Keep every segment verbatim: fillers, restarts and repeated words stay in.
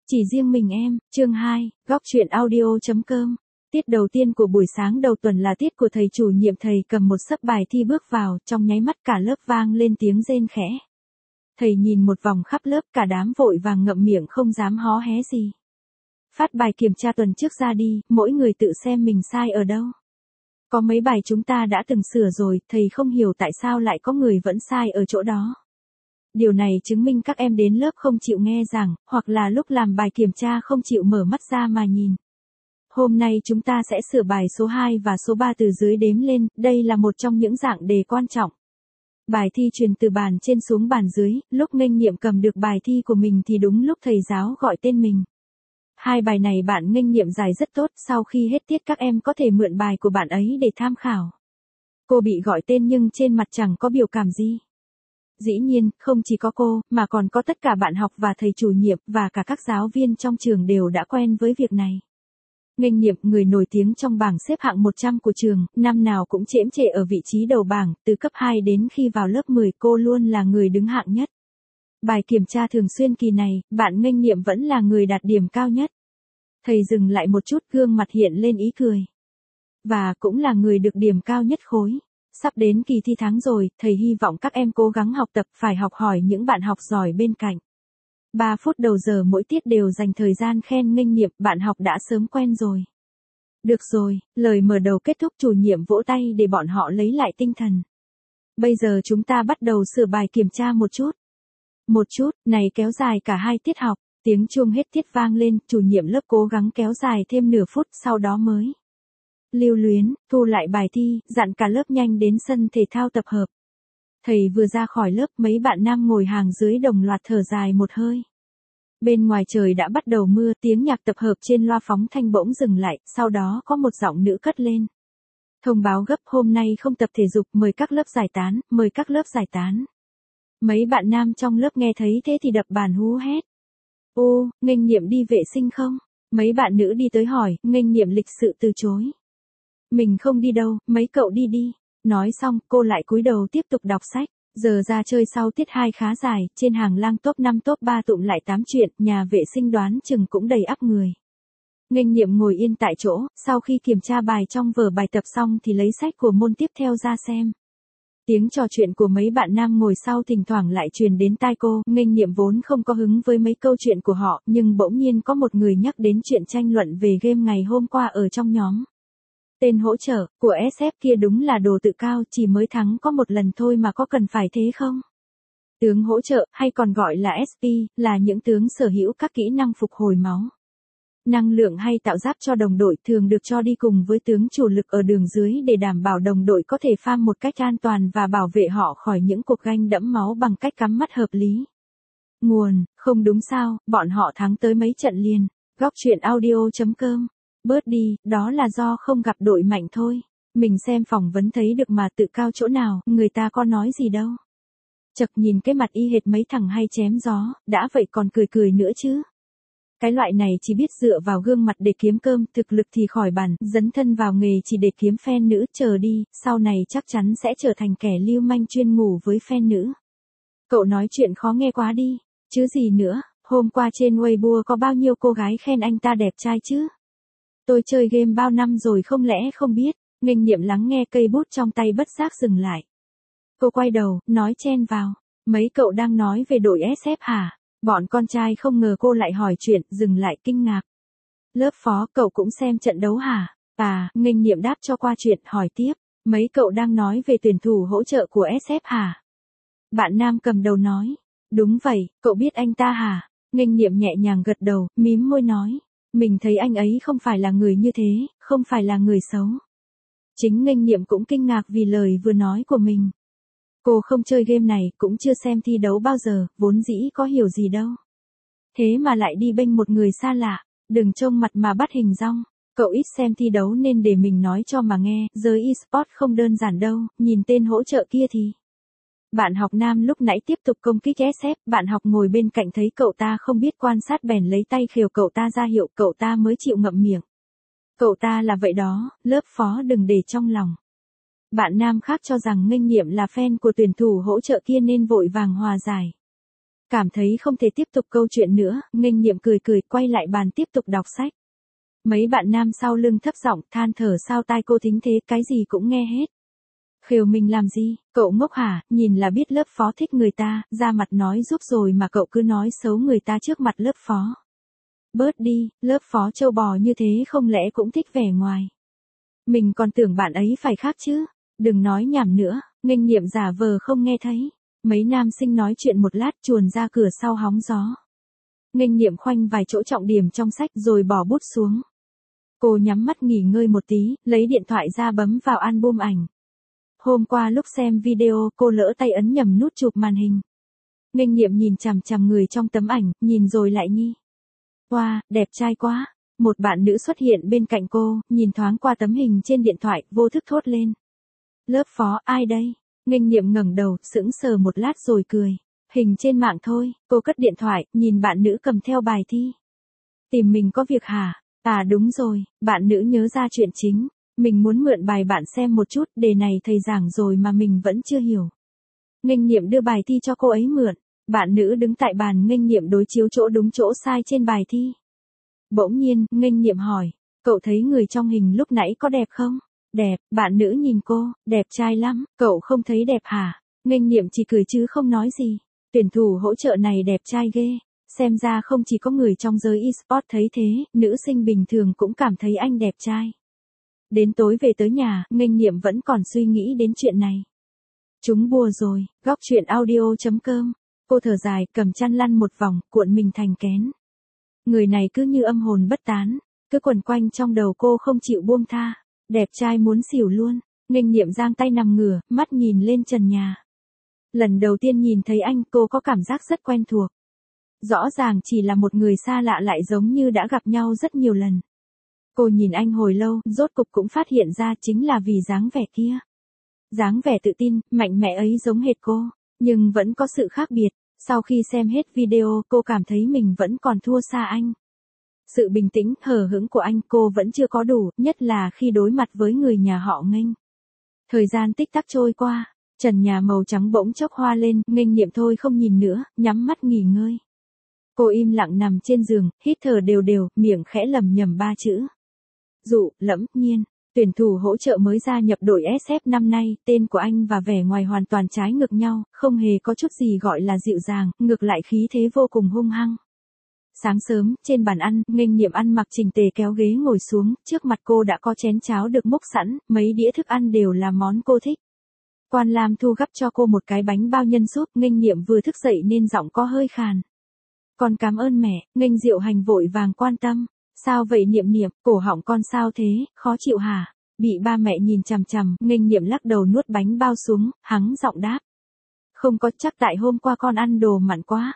Chỉ riêng mình em, chương hai, góc truyện audio.com. Tiết đầu tiên của buổi sáng đầu tuần là tiết của thầy chủ nhiệm. Thầy cầm một xấp bài thi bước vào, trong nháy mắt cả lớp vang lên tiếng rên khẽ. Thầy nhìn một vòng khắp lớp, cả đám vội vàng ngậm miệng không dám hó hé gì. Phát bài kiểm tra tuần trước ra đi, mỗi người tự xem mình sai ở đâu. Có mấy bài chúng ta đã từng sửa rồi, thầy không hiểu tại sao lại có người vẫn sai ở chỗ đó. Điều này chứng minh các em đến lớp không chịu nghe giảng, hoặc là lúc làm bài kiểm tra không chịu mở mắt ra mà nhìn. Hôm nay chúng ta sẽ sửa bài số hai và số ba từ dưới đếm lên, đây là một trong những dạng đề quan trọng. Bài thi truyền từ bàn trên xuống bàn dưới, lúc nghênh nhiệm cầm được bài thi của mình thì đúng lúc thầy giáo gọi tên mình. Hai bài này bạn nghênh nhiệm giải rất tốt, sau khi hết tiết các em có thể mượn bài của bạn ấy để tham khảo. Cô bị gọi tên nhưng trên mặt chẳng có biểu cảm gì. Dĩ nhiên, không chỉ có cô, mà còn có tất cả bạn học và thầy chủ nhiệm và cả các giáo viên trong trường đều đã quen với việc này. Nghênh nhiệm, người nổi tiếng trong bảng xếp hạng một trăm của trường, năm nào cũng chễm chệ ở vị trí đầu bảng, từ cấp hai đến khi vào lớp mười cô luôn là người đứng hạng nhất. Bài kiểm tra thường xuyên kỳ này, bạn nghênh nhiệm vẫn là người đạt điểm cao nhất. Thầy dừng lại một chút, gương mặt hiện lên ý cười. Và cũng là người được điểm cao nhất khối. Sắp đến kỳ thi tháng rồi, thầy hy vọng các em cố gắng học tập, phải học hỏi những bạn học giỏi bên cạnh. ba phút đầu giờ mỗi tiết đều dành thời gian khen nghênh nhiệm, bạn học đã sớm quen rồi. Được rồi, lời mở đầu kết thúc, chủ nhiệm vỗ tay để bọn họ lấy lại tinh thần. Bây giờ chúng ta bắt đầu sửa bài kiểm tra một chút. Một chút, này kéo dài cả hai tiết học, tiếng chuông hết tiết vang lên, chủ nhiệm lớp cố gắng kéo dài thêm nửa phút, sau đó mới lưu luyến, thu lại bài thi, dặn cả lớp nhanh đến sân thể thao tập hợp. Thầy vừa ra khỏi lớp, mấy bạn nam ngồi hàng dưới đồng loạt thở dài một hơi. Bên ngoài trời đã bắt đầu mưa, tiếng nhạc tập hợp trên loa phóng thanh bỗng dừng lại, sau đó có một giọng nữ cất lên. Thông báo gấp, hôm nay không tập thể dục, mời các lớp giải tán, mời các lớp giải tán. Mấy bạn nam trong lớp nghe thấy thế thì đập bàn hú hét. Ô, nghênh nhiệm đi vệ sinh không? Mấy bạn nữ đi tới hỏi, nghênh nhiệm lịch sự từ chối. Mình không đi đâu, mấy cậu đi đi. Nói xong, cô lại cúi đầu tiếp tục đọc sách. Giờ ra chơi sau tiết hai khá dài, trên hàng lang top năm top ba tụm lại tám chuyện, nhà vệ sinh đoán chừng cũng đầy ắp người. Nghênh nhiệm ngồi yên tại chỗ, sau khi kiểm tra bài trong vở bài tập xong thì lấy sách của môn tiếp theo ra xem. Tiếng trò chuyện của mấy bạn nam ngồi sau thỉnh thoảng lại truyền đến tai cô, nghênh nhiệm vốn không có hứng với mấy câu chuyện của họ, nhưng bỗng nhiên có một người nhắc đến chuyện tranh luận về game ngày hôm qua ở trong nhóm. Tên hỗ trợ của ét ép kia đúng là đồ tự cao, chỉ mới thắng có một lần thôi mà có cần phải thế không? Tướng hỗ trợ, hay còn gọi là ét pê, là những tướng sở hữu các kỹ năng phục hồi máu, năng lượng hay tạo giáp cho đồng đội, thường được cho đi cùng với tướng chủ lực ở đường dưới để đảm bảo đồng đội có thể farm một cách an toàn và bảo vệ họ khỏi những cuộc ganh đẫm máu bằng cách cắm mắt hợp lý. Nguồn, không đúng sao, bọn họ thắng tới mấy trận liền. Góc truyện audio.com. Bớt đi, đó là do không gặp đội mạnh thôi. Mình xem phỏng vấn thấy được mà, tự cao chỗ nào, người ta có nói gì đâu. Chật, nhìn cái mặt y hệt mấy thằng hay chém gió, đã vậy còn cười cười nữa chứ. Cái loại này chỉ biết dựa vào gương mặt để kiếm cơm, thực lực thì khỏi bàn, dấn thân vào nghề chỉ để kiếm fan nữ, chờ đi, sau này chắc chắn sẽ trở thành kẻ lưu manh chuyên ngủ với fan nữ. Cậu nói chuyện khó nghe quá đi, chứ gì nữa, hôm qua trên Weibo có bao nhiêu cô gái khen anh ta đẹp trai chứ. Tôi chơi game bao năm rồi không lẽ không biết. Nghênh nhiệm lắng nghe, cây bút trong tay bất giác dừng lại. Cô quay đầu, nói chen vào. Mấy cậu đang nói về đội ét ép hả? Bọn con trai không ngờ cô lại hỏi chuyện, dừng lại kinh ngạc. Lớp phó, cậu cũng xem trận đấu hả? À, nghênh nhiệm đáp cho qua chuyện, hỏi tiếp. Mấy cậu đang nói về tuyển thủ hỗ trợ của ét ép hả? Bạn nam cầm đầu nói. Đúng vậy, cậu biết anh ta hả? Nghênh nhiệm nhẹ nhàng gật đầu, mím môi nói. Mình thấy anh ấy không phải là người như thế, không phải là người xấu. Chính nghênh nhiệm cũng kinh ngạc vì lời vừa nói của mình. Cô không chơi game này, cũng chưa xem thi đấu bao giờ, vốn dĩ có hiểu gì đâu. Thế mà lại đi bênh một người xa lạ, đừng trông mặt mà bắt hình dong. Cậu ít xem thi đấu nên để mình nói cho mà nghe, giới e-sport không đơn giản đâu, nhìn tên hỗ trợ kia thì. Bạn học nam lúc nãy tiếp tục công kích ét ép, bạn học ngồi bên cạnh thấy cậu ta không biết quan sát bèn lấy tay khều cậu ta ra hiệu, cậu ta mới chịu ngậm miệng. Cậu ta là vậy đó, lớp phó đừng để trong lòng. Bạn nam khác cho rằng nghênh nhiệm là fan của tuyển thủ hỗ trợ kia nên vội vàng hòa giải. Cảm thấy không thể tiếp tục câu chuyện nữa, Nghênh Nhiệm cười cười quay lại bàn tiếp tục đọc sách. Mấy bạn nam sau lưng thấp giọng than thở sao tai cô thính thế, cái gì cũng nghe hết. Khều mình làm gì, cậu ngốc hả, nhìn là biết lớp phó thích người ta, ra mặt nói giúp rồi mà cậu cứ nói xấu người ta trước mặt lớp phó. Bớt đi, lớp phó trâu bò như thế không lẽ cũng thích vẻ ngoài. Mình còn tưởng bạn ấy phải khác chứ, đừng nói nhảm nữa, Nghênh Nhiệm giả vờ không nghe thấy. Mấy nam sinh nói chuyện một lát chuồn ra cửa sau hóng gió. Nghênh Nhiệm khoanh vài chỗ trọng điểm trong sách rồi bỏ bút xuống. Cô nhắm mắt nghỉ ngơi một tí, lấy điện thoại ra bấm vào album ảnh. Hôm qua lúc xem video cô lỡ tay ấn nhầm nút chụp màn hình. Nghênh Nhiệm nhìn chằm chằm người trong tấm ảnh, nhìn rồi lại nghi. Wow, đẹp trai quá. Một bạn nữ xuất hiện bên cạnh cô, nhìn thoáng qua tấm hình trên điện thoại, vô thức thốt lên. Lớp phó, ai đây? Nghênh Nhiệm ngẩng đầu, sững sờ một lát rồi cười. Hình trên mạng thôi, cô cất điện thoại, nhìn bạn nữ cầm theo bài thi. Tìm mình có việc hả? À đúng rồi, bạn nữ nhớ ra chuyện chính. Mình muốn mượn bài bạn xem một chút, đề này thầy giảng rồi mà mình vẫn chưa hiểu. Nghênh Nhiệm đưa bài thi cho cô ấy mượn. Bạn nữ đứng tại bàn Nghênh Nhiệm đối chiếu chỗ đúng chỗ sai trên bài thi. Bỗng nhiên, Nghênh Nhiệm hỏi, cậu thấy người trong hình lúc nãy có đẹp không? Đẹp, bạn nữ nhìn cô, đẹp trai lắm, cậu không thấy đẹp hả? Nghênh Nhiệm chỉ cười chứ không nói gì. Tuyển thủ hỗ trợ này đẹp trai ghê. Xem ra không chỉ có người trong giới e-sport thấy thế, nữ sinh bình thường cũng cảm thấy anh đẹp trai. Đến tối về tới nhà, Nghênh Nhiệm vẫn còn suy nghĩ đến chuyện này. Chúng bùa rồi, góc chuyện audio chấm com. Cô thở dài, cầm chăn lăn một vòng, cuộn mình thành kén. Người này cứ như âm hồn bất tán, cứ quẩn quanh trong đầu cô không chịu buông tha. Đẹp trai muốn xỉu luôn. Nghênh Nhiệm giang tay nằm ngửa, mắt nhìn lên trần nhà. Lần đầu tiên nhìn thấy anh, cô có cảm giác rất quen thuộc. Rõ ràng chỉ là một người xa lạ lại giống như đã gặp nhau rất nhiều lần. Cô nhìn anh hồi lâu, rốt cục cũng phát hiện ra chính là vì dáng vẻ kia. Dáng vẻ tự tin, mạnh mẽ ấy giống hệt cô, nhưng vẫn có sự khác biệt. Sau khi xem hết video, cô cảm thấy mình vẫn còn thua xa anh. Sự bình tĩnh, hờ hững của anh cô vẫn chưa có đủ, nhất là khi đối mặt với người nhà họ Nghênh. Thời gian tích tắc trôi qua, trần nhà màu trắng bỗng chốc hoa lên, Nghênh Nhiệm thôi không nhìn nữa, nhắm mắt nghỉ ngơi. Cô im lặng nằm trên giường, hít thở đều đều, miệng khẽ lẩm nhẩm ba chữ. Dụ, Lẫm, Nhiên. Tuyển thủ hỗ trợ mới gia nhập đội ét ép năm nay, tên của anh và vẻ ngoài hoàn toàn trái ngược nhau, không hề có chút gì gọi là dịu dàng, ngược lại khí thế vô cùng hung hăng. Sáng sớm, trên bàn ăn, Nghênh Nhiệm ăn mặc chỉnh tề kéo ghế ngồi xuống, trước mặt cô đã có chén cháo được múc sẵn, mấy đĩa thức ăn đều là món cô thích. Quan Lam Thu gắp cho cô một cái bánh bao nhân súp, Nghênh Nhiệm vừa thức dậy nên giọng có hơi khàn. Con cảm ơn mẹ, Nghênh Diệu Hành vội vàng quan tâm. Sao vậy Niệm Niệm, cổ họng con sao thế, khó chịu hả? Bị ba mẹ nhìn chằm chằm, Nghênh Nhiệm lắc đầu nuốt bánh bao xuống, hắng giọng đáp. Không có, chắc tại hôm qua con ăn đồ mặn quá.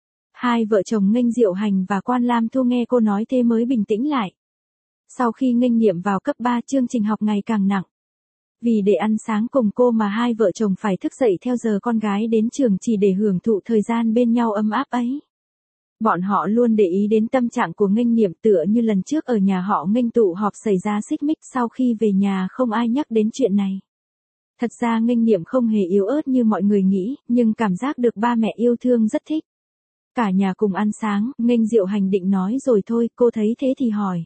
Hai vợ chồng Nghênh Diệu Hành và Quan Lam Thu nghe cô nói thế mới bình tĩnh lại. Sau khi Nghênh Nhiệm vào cấp ba, chương trình học ngày càng nặng. Vì để ăn sáng cùng cô mà hai vợ chồng phải thức dậy theo giờ con gái đến trường chỉ để hưởng thụ thời gian bên nhau ấm áp ấy. Bọn họ luôn để ý đến tâm trạng của Nghênh Nhiệm, tựa như lần trước ở nhà họ Nghênh tụ họp xảy ra xích mích, sau khi về nhà không ai nhắc đến chuyện này. Thật ra Nghênh Nhiệm không hề yếu ớt như mọi người nghĩ, nhưng cảm giác được ba mẹ yêu thương rất thích. Cả nhà cùng ăn sáng, Nghênh Diệu Hành định nói rồi thôi, cô thấy thế thì hỏi.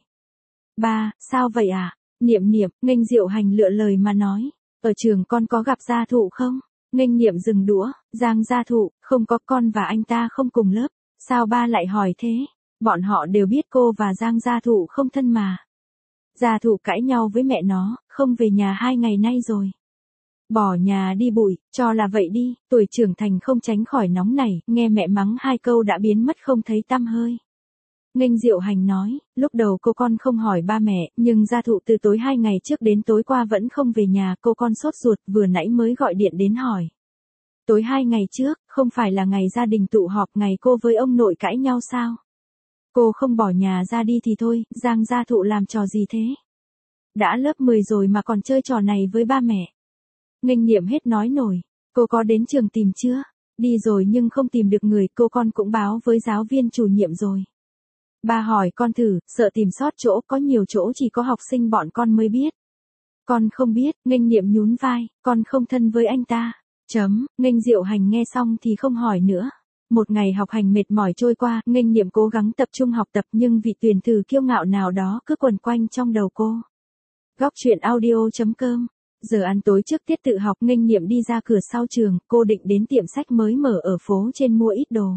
Ba, sao vậy à? Niệm Niệm, Nghênh Diệu Hành lựa lời mà nói. Ở trường con có gặp Gia Thụ không? Nghênh Nhiệm dừng đũa, Giang Gia Thụ, không có, con và anh ta không cùng lớp. Sao ba lại hỏi thế? Bọn họ đều biết cô và Giang Gia Thụ không thân mà. Gia Thụ cãi nhau với mẹ nó, không về nhà hai ngày nay rồi. Bỏ nhà đi bụi, cho là vậy đi, tuổi trưởng thành không tránh khỏi nóng nảy, nghe mẹ mắng hai câu đã biến mất không thấy tăm hơi. Nghênh Diệu Hành nói, lúc đầu cô con không hỏi ba mẹ, nhưng Gia Thụ từ tối hai ngày trước đến tối qua vẫn không về nhà, cô con sốt ruột, vừa nãy mới gọi điện đến hỏi. Tối hai ngày trước, không phải là ngày gia đình tụ họp, ngày cô với ông nội cãi nhau sao? Cô không bỏ nhà ra đi thì thôi, Giang Gia Thụ làm trò gì thế? Đã lớp mười rồi mà còn chơi trò này với ba mẹ. Nghênh Nhiệm hết nói nổi, cô có đến trường tìm chưa? Đi rồi nhưng không tìm được người, cô con cũng báo với giáo viên chủ nhiệm rồi. Ba hỏi con thử, sợ tìm sót chỗ, có nhiều chỗ chỉ có học sinh bọn con mới biết. Con không biết, Nghênh Nhiệm nhún vai, con không thân với anh ta. Chấm, Nghênh Diệu Hành nghe xong thì không hỏi nữa. Một ngày học hành mệt mỏi trôi qua, Nghênh Niệm cố gắng tập trung học tập nhưng vị tuyển thử kiêu ngạo nào đó cứ quẩn quanh trong đầu cô. Góc truyện audio chấm com. Giờ ăn tối trước tiết tự học, Nghênh Niệm đi ra cửa sau trường, cô định đến tiệm sách mới mở ở phố trên mua ít đồ.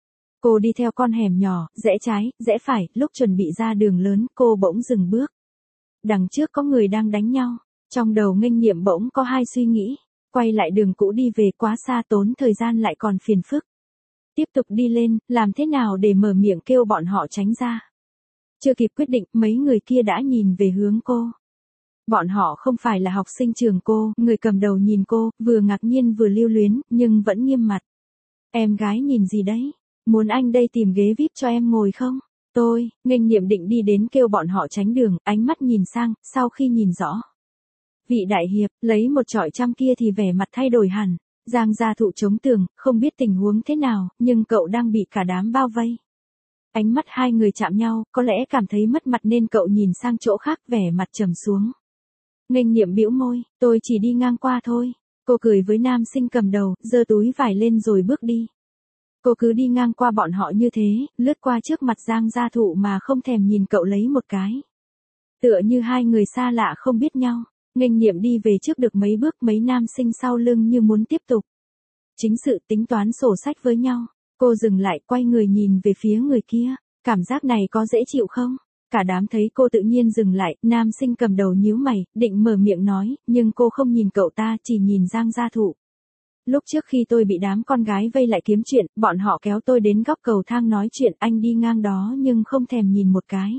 Cô đi theo con hẻm nhỏ, rẽ trái, rẽ phải, lúc chuẩn bị ra đường lớn, cô bỗng dừng bước. Đằng trước có người đang đánh nhau. Trong đầu Nghênh Niệm bỗng có hai suy nghĩ. Quay lại đường cũ đi về quá xa, tốn thời gian lại còn phiền phức. Tiếp tục đi lên, làm thế nào để mở miệng kêu bọn họ tránh ra. Chưa kịp quyết định, mấy người kia đã nhìn về hướng cô. Bọn họ không phải là học sinh trường cô, người cầm đầu nhìn cô, vừa ngạc nhiên vừa lưu luyến, nhưng vẫn nghiêm mặt. Em gái nhìn gì đấy? Muốn anh đây tìm ghế víp cho em ngồi không? Tôi, Nghênh Niệm định đi đến kêu bọn họ tránh đường, ánh mắt nhìn sang, sau khi nhìn rõ. Vị đại hiệp, lấy một chọi trăm kia thì vẻ mặt thay đổi hẳn. Giang Gia Thụ chống tường, không biết tình huống thế nào, nhưng cậu đang bị cả đám bao vây. Ánh mắt hai người chạm nhau, có lẽ cảm thấy mất mặt nên cậu nhìn sang chỗ khác, vẻ mặt trầm xuống. Nghênh Niệm bĩu môi, tôi chỉ đi ngang qua thôi. Cô cười với nam sinh cầm đầu, giơ túi vải lên rồi bước đi. Cô cứ đi ngang qua bọn họ như thế, lướt qua trước mặt Giang Gia Thụ mà không thèm nhìn cậu lấy một cái. Tựa như hai người xa lạ không biết nhau. Nghênh Niệm đi về trước được mấy bước, mấy nam sinh sau lưng như muốn tiếp tục. Chính sự tính toán sổ sách với nhau. Cô dừng lại, quay người nhìn về phía người kia. Cảm giác này có dễ chịu không? Cả đám thấy cô tự nhiên dừng lại, nam sinh cầm đầu nhíu mày, định mở miệng nói, nhưng cô không nhìn cậu ta, chỉ nhìn Giang Gia Thụ. Lúc trước khi tôi bị đám con gái vây lại kiếm chuyện, bọn họ kéo tôi đến góc cầu thang nói chuyện, anh đi ngang đó nhưng không thèm nhìn một cái.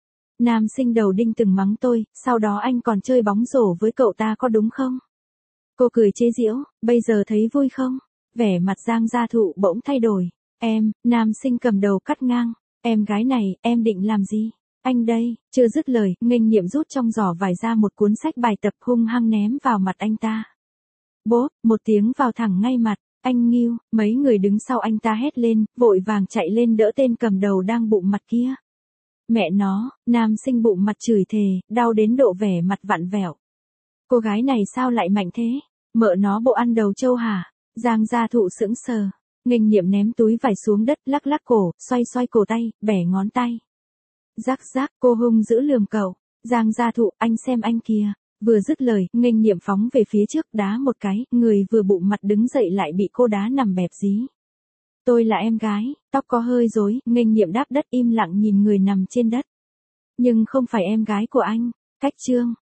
Nam sinh đầu đinh từng mắng tôi, sau đó anh còn chơi bóng rổ với cậu ta có đúng không? Cô cười chế giễu, bây giờ thấy vui không? Vẻ mặt Giang Gia Thụ bỗng thay đổi. Em, nam sinh cầm đầu cắt ngang. Em gái này, em định làm gì? Anh đây, chưa dứt lời, Nghênh Niệm rút trong giỏ vải ra một cuốn sách bài tập hung hăng ném vào mặt anh ta. Bốp, một tiếng vào thẳng ngay mặt. Anh Nghiêu, mấy người đứng sau anh ta hét lên, vội vàng chạy lên đỡ tên cầm đầu đang bụng mặt kia. Mẹ nó, nam sinh bụng mặt chửi thề, đau đến độ vẻ mặt vặn vẹo. Cô gái này sao lại mạnh thế? Mợ nó bộ ăn đầu trâu hả? Giang Gia Thụ sững sờ. Nghênh Niệm ném túi vải xuống đất, lắc lắc cổ, xoay xoay cổ tay, bẻ ngón tay. Rắc rắc, cô hung dữ lườm cậu. Giang Gia Thụ, anh xem anh kìa. Vừa dứt lời, Nghênh Niệm phóng về phía trước, đá một cái, người vừa bụng mặt đứng dậy lại bị cô đá nằm bẹp dí. Tôi là em gái, tóc có hơi rối, Nghênh Niệm đáp đất im lặng nhìn người nằm trên đất. Nhưng không phải em gái của anh. Cách chương.